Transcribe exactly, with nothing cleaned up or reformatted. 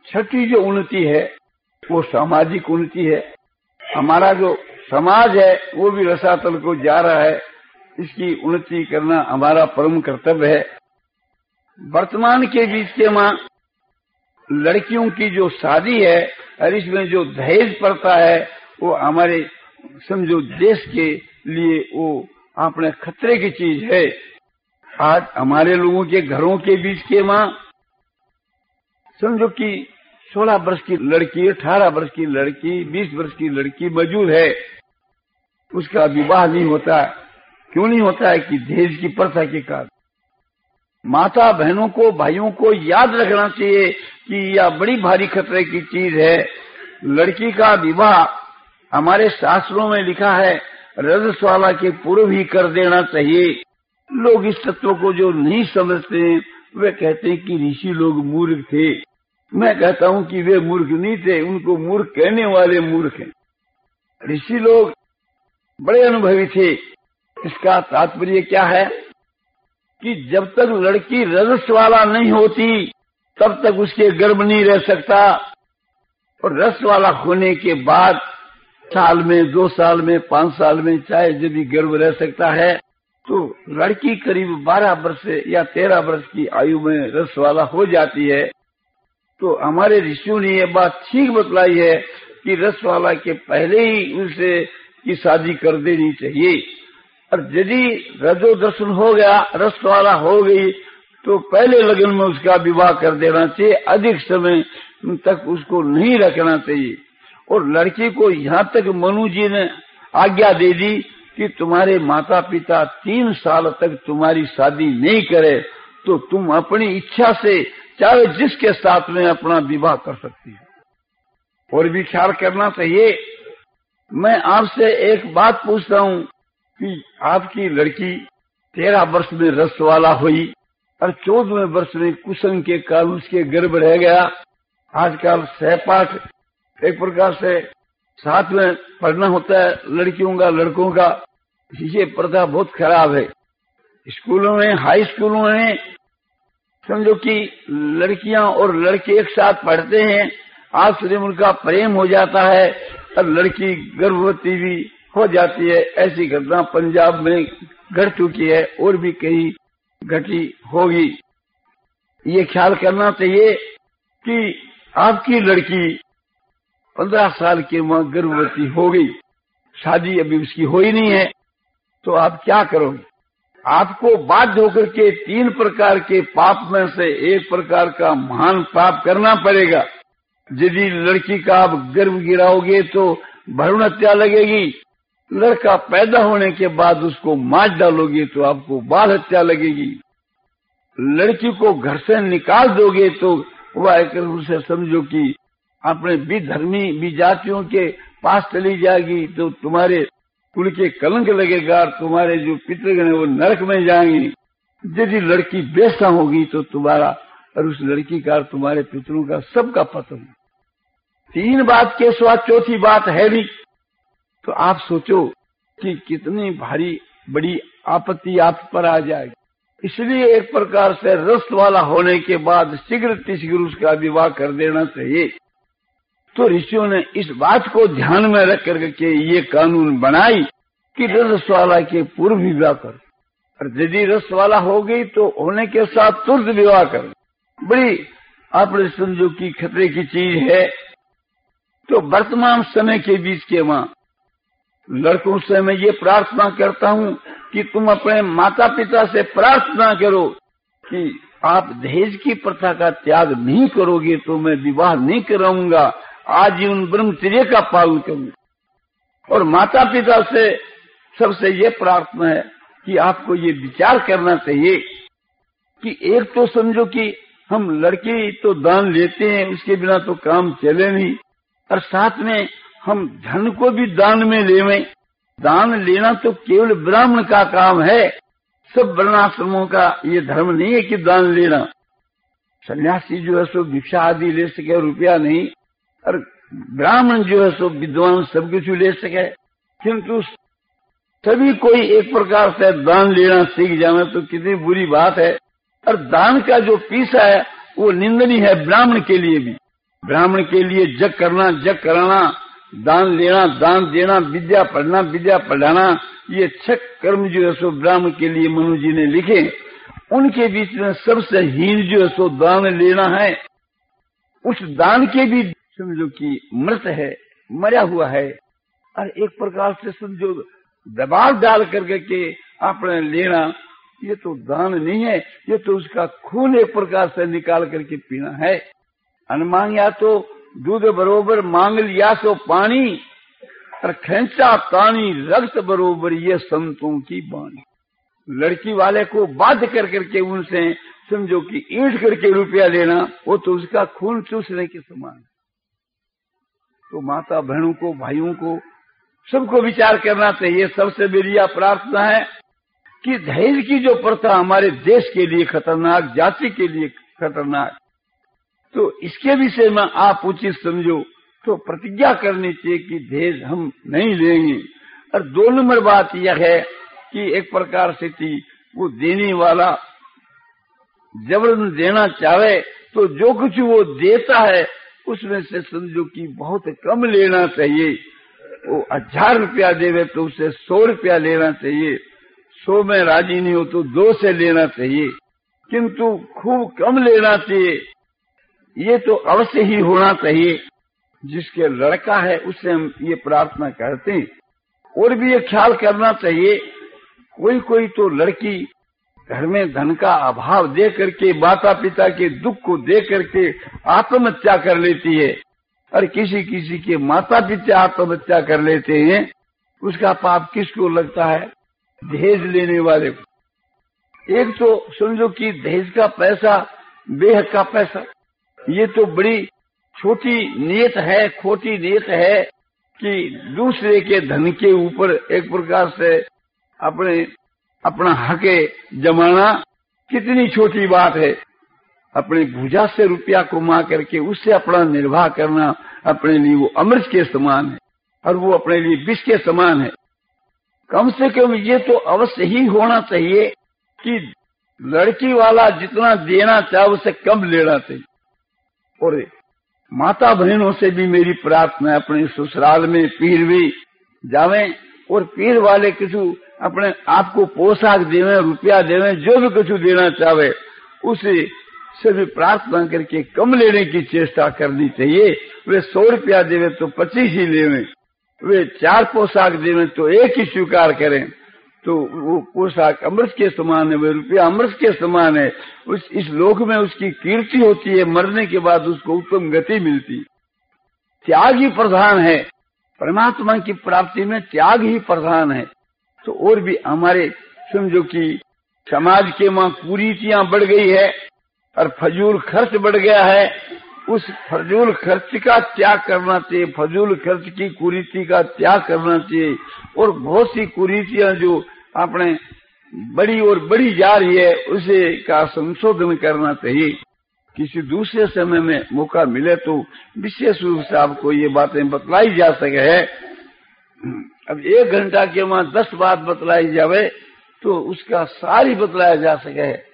छठी जो उन्नति है वो सामाजिक उन्नति है। हमारा जो समाज है वो भी रसातल को जा रहा है, इसकी उन्नति करना हमारा परम कर्तव्य है। वर्तमान के बीच के मां लड़कियों की जो शादी है और इसमें जो दहेज प्रथा है वो हमारे समझो देश के लिए वो अपने खतरे की चीज है। आज हमारे लोगों के घरों के बीच के मां समझो कि सोलह वर्ष की लड़की, अठारह वर्ष की लड़की, बीस वर्ष की लड़की मौजूद है, उसका विवाह नहीं होता। क्यों नहीं होता है? कि दहेज की प्रथा के कारण। माता बहनों को, भाइयों को याद रखना चाहिए कि यह बड़ी भारी खतरे की चीज है। लड़की का विवाह हमारे शास्त्रों में लिखा है रजस्वाला के पूर्व ही कर देना चाहिए। लोग इस तत्व को जो नहीं समझते हैं वे कहते हैं कि ऋषि लोग मूर्ख थे। मैं कहता हूं कि वे मूर्ख नहीं थे, उनको मूर्ख कहने वाले मूर्ख हैं। ऋषि लोग बड़े अनुभवी थे। इसका तात्पर्य क्या है कि जब तक लड़की रजस्वाला नहीं होती तब तक उसके गर्भ नहीं रह सकता, और रसवाला होने के बाद साल में, दो साल में, पांच साल में चाहे जब भी गर्भ रह सकता है। तो लड़की करीब बारह वर्ष या तेरह वर्ष की आयु में रसवाला हो जाती है। तो हमारे ऋषियों ने ये बात ठीक बतलाई है कि रसवाला के पहले ही उसे की शादी कर देनी चाहिए। और यदि रजो दर्शन हो गया, रसवाला हो गई, तो पहले लगन में उसका विवाह कर देना चाहिए। अधिक समय तक उसको नहीं रखना चाहिए। और लड़की को यहाँ तक मनु जी ने आज्ञा दे दी कि तुम्हारे माता पिता तीन साल तक तुम्हारी शादी नहीं करे तो तुम अपनी इच्छा से चाहे जिसके साथ में अपना विवाह कर सकती हो। और भी ख्याल करना चाहिए। मैं आपसे एक बात पूछता हूँ कि आपकी लड़की तेरह वर्ष में रसवाला हुई और चौदहवें वर्ष में कुसंग के कारण उसके गर्भ रह गया। आजकल सहपाठ एक प्रकार से साथ में पढ़ना होता है लड़कियों का, लड़कों का। ये प्रथा बहुत खराब है। स्कूलों में, हाई स्कूलों में समझो कि लड़कियां और लड़के एक साथ पढ़ते हैं, आपस में उनका प्रेम हो जाता है और लड़की गर्भवती भी हो जाती है। ऐसी घटना पंजाब में घट चुकी है और भी कहीं घटी होगी। ये ख्याल करना चाहिए कि आपकी लड़की पंद्रह साल की मां गर्भवती हो गई, शादी अभी उसकी हो ही नहीं है, तो आप क्या करोगे? आपको बाध्य होकर के तीन प्रकार के पाप में से एक प्रकार का महान पाप करना पड़ेगा। यदि लड़की का आप गर्भ गिराओगे तो भ्रूण हत्या लगेगी। लड़का पैदा होने के बाद उसको मार डालोगे तो आपको बाल हत्या लगेगी। लड़की को घर से निकाल दोगे तो वह एक उसे समझो कि अपने विधर्मी विजातियों के पास चली जाएगी, तो तुम्हारे कुल के कलंक लगेगा और तुम्हारे जो पितृगण है वो नरक में जाएंगे। यदि लड़की बेसा होगी तो तुम्हारा और उस लड़की का तुम्हारे पितरों का सबका पतन। तीन बात के स्वाद चौथी बात है नहीं। तो आप सोचो कि कितनी भारी बड़ी आपत्ति आप पर आ जाएगी। इसलिए एक प्रकार से रस वाला होने के बाद शीघ्र शीघ्र उसका विवाह कर देना चाहिए। तो ऋषियों ने इस बात को ध्यान में रख करके ये कानून बनाई कि रस वाला के पूर्व विवाह कर, और यदि रस वाला हो गई तो होने के साथ तुरंत विवाह कर। बड़ी आपने समझो की खतरे की चीज है। तो वर्तमान समय के बीच के मां लड़कों से मैं ये प्रार्थना करता हूँ कि तुम अपने माता पिता से प्रार्थना करो कि आप दहेज की प्रथा का त्याग नहीं करोगे तो मैं विवाह नहीं कराऊंगा, आजीवन ब्रह्मचर्य का पालन करूंगा। और माता पिता से सबसे ये प्रार्थना है कि आपको ये विचार करना चाहिए कि एक तो समझो कि हम लड़की तो दान लेते हैं, उसके बिना तो काम चले नहीं, और साथ में हम धन को भी दान में लेवें। दान लेना तो केवल ब्राह्मण का काम है, सब वर्णाश्रमों का ये धर्म नहीं है कि दान लेना। सन्यासी जो है सो भिक्षा आदि ले सके, रुपया नहीं, और ब्राह्मण जो है सो विद्वान सब कुछ ले सके। किंतु सभी कोई एक प्रकार से दान लेना सीख जाए तो कितनी बुरी बात है। और दान का जो पीसा है वो निंदनीय है ब्राह्मण के लिए भी। ब्राह्मण के लिए जग करना, जग कराना, दान लेना, दान देना, विद्या पढ़ना, विद्या पढ़ाना, ये छह कर्म जो है सो ब्राह्मण के लिए मनु जी ने लिखे। उनके बीच में सबसे हीन जो है सो दान लेना है। उस दान के भी समझो कि मृत है, मरा हुआ है, और एक प्रकार से समझो दबाव डाल करके के आपने लेना, ये तो दान नहीं है, ये तो उसका खून एक प्रकार से निकाल करके पीना है। अनमांग्या तो दूध बरोबर, मांग लिया सो पानी, और खेचा तानी रक्त बरोबर, ये संतों की बानी। लड़की वाले को बाध्य कर करके उनसे समझो कि ईंट करके रुपया लेना, वो तो उसका खून चूसने के समान। तो माता बहनों को, भाइयों को, सबको विचार करना चाहिए। सबसे मेरी यह प्रार्थना है कि दहेज की जो प्रथा हमारे देश के लिए खतरनाक, जाति के लिए खतरनाक, तो इसके विषय में आप उचित समझो तो प्रतिज्ञा करनी चाहिए कि दहेज हम नहीं लेंगे। और दो नंबर बात यह है कि एक प्रकार से थी वो देने वाला जबरन देना चाहे तो जो कुछ वो देता है उसमें से समझो कि बहुत कम लेना चाहिए। वो हजार रुपया देवे तो उसे सौ रुपया लेना चाहिए, सौ में राजी नहीं हो तो दो से लेना चाहिए, किंतु खूब कम लेना चाहिए। ये तो अवश्य ही होना चाहिए। जिसके लड़का है उससे हम ये प्रार्थना करते हैं। और भी ये ख्याल करना चाहिए, कोई कोई तो लड़की घर में धन का अभाव दे करके, माता पिता के दुख को दे करके आत्महत्या कर लेती है, और किसी किसी के माता पिता आत्महत्या कर लेते हैं। उसका पाप किसको लगता है? दहेज लेने वाले को। एक तो समझो कि दहेज का पैसा बेहद का पैसा, ये तो बड़ी छोटी नीयत है, खोटी नीयत है कि दूसरे के धन के ऊपर एक प्रकार से अपने अपना हक जमाना कितनी छोटी बात है। अपनी भुजा से रुपया कमा करके उससे अपना निर्वाह करना अपने लिए वो अमृत के समान है, और वो अपने लिए विष के समान है। कम से कम ये तो अवश्य ही होना चाहिए कि लड़की वाला जितना देना चाहे उससे कम लेना चाहिए। और माता बहनों से भी मेरी प्रार्थना है, अपने ससुराल में पीर भी जावे और पीर वाले किसी अपने आप को पोशाक देवे, रुपया देवे, जो भी कुछ देना चाहे उसे से भी प्रार्थना करके कम लेने की चेष्टा करनी चाहिए। वे सौ रुपया देवे तो पच्चीस ही लेवे, वे चार पोशाक देवे तो एक ही स्वीकार करें। तो वो पोशाक अमृत के समान है, वे रुपया अमृत के समान है। उस इस लोक में उसकी कीर्ति होती है, मरने के बाद उसको उत्तम गति मिलती। त्याग ही प्रधान है, परमात्मा की प्राप्ति में त्याग ही प्रधान है। तो और भी हमारे समझो कि समाज के वहां कुरीतियां बढ़ गई है और फजूल खर्च बढ़ गया है। उस फजूल खर्च का त्याग करना चाहिए, फजूल खर्च की कुरीति का त्याग करना चाहिए। और बहुत सी कुरीतियां जो आपने बड़ी और बड़ी जा रही है उसे का संशोधन करना चाहिए। किसी दूसरे समय में मौका मिले तो विशेष रूप से आपको ये बातें बतलाई जा सके है। अब एक घंटा के वहां दस बात बतलाई जावे तो उसका सारी बतलाया जा सके है।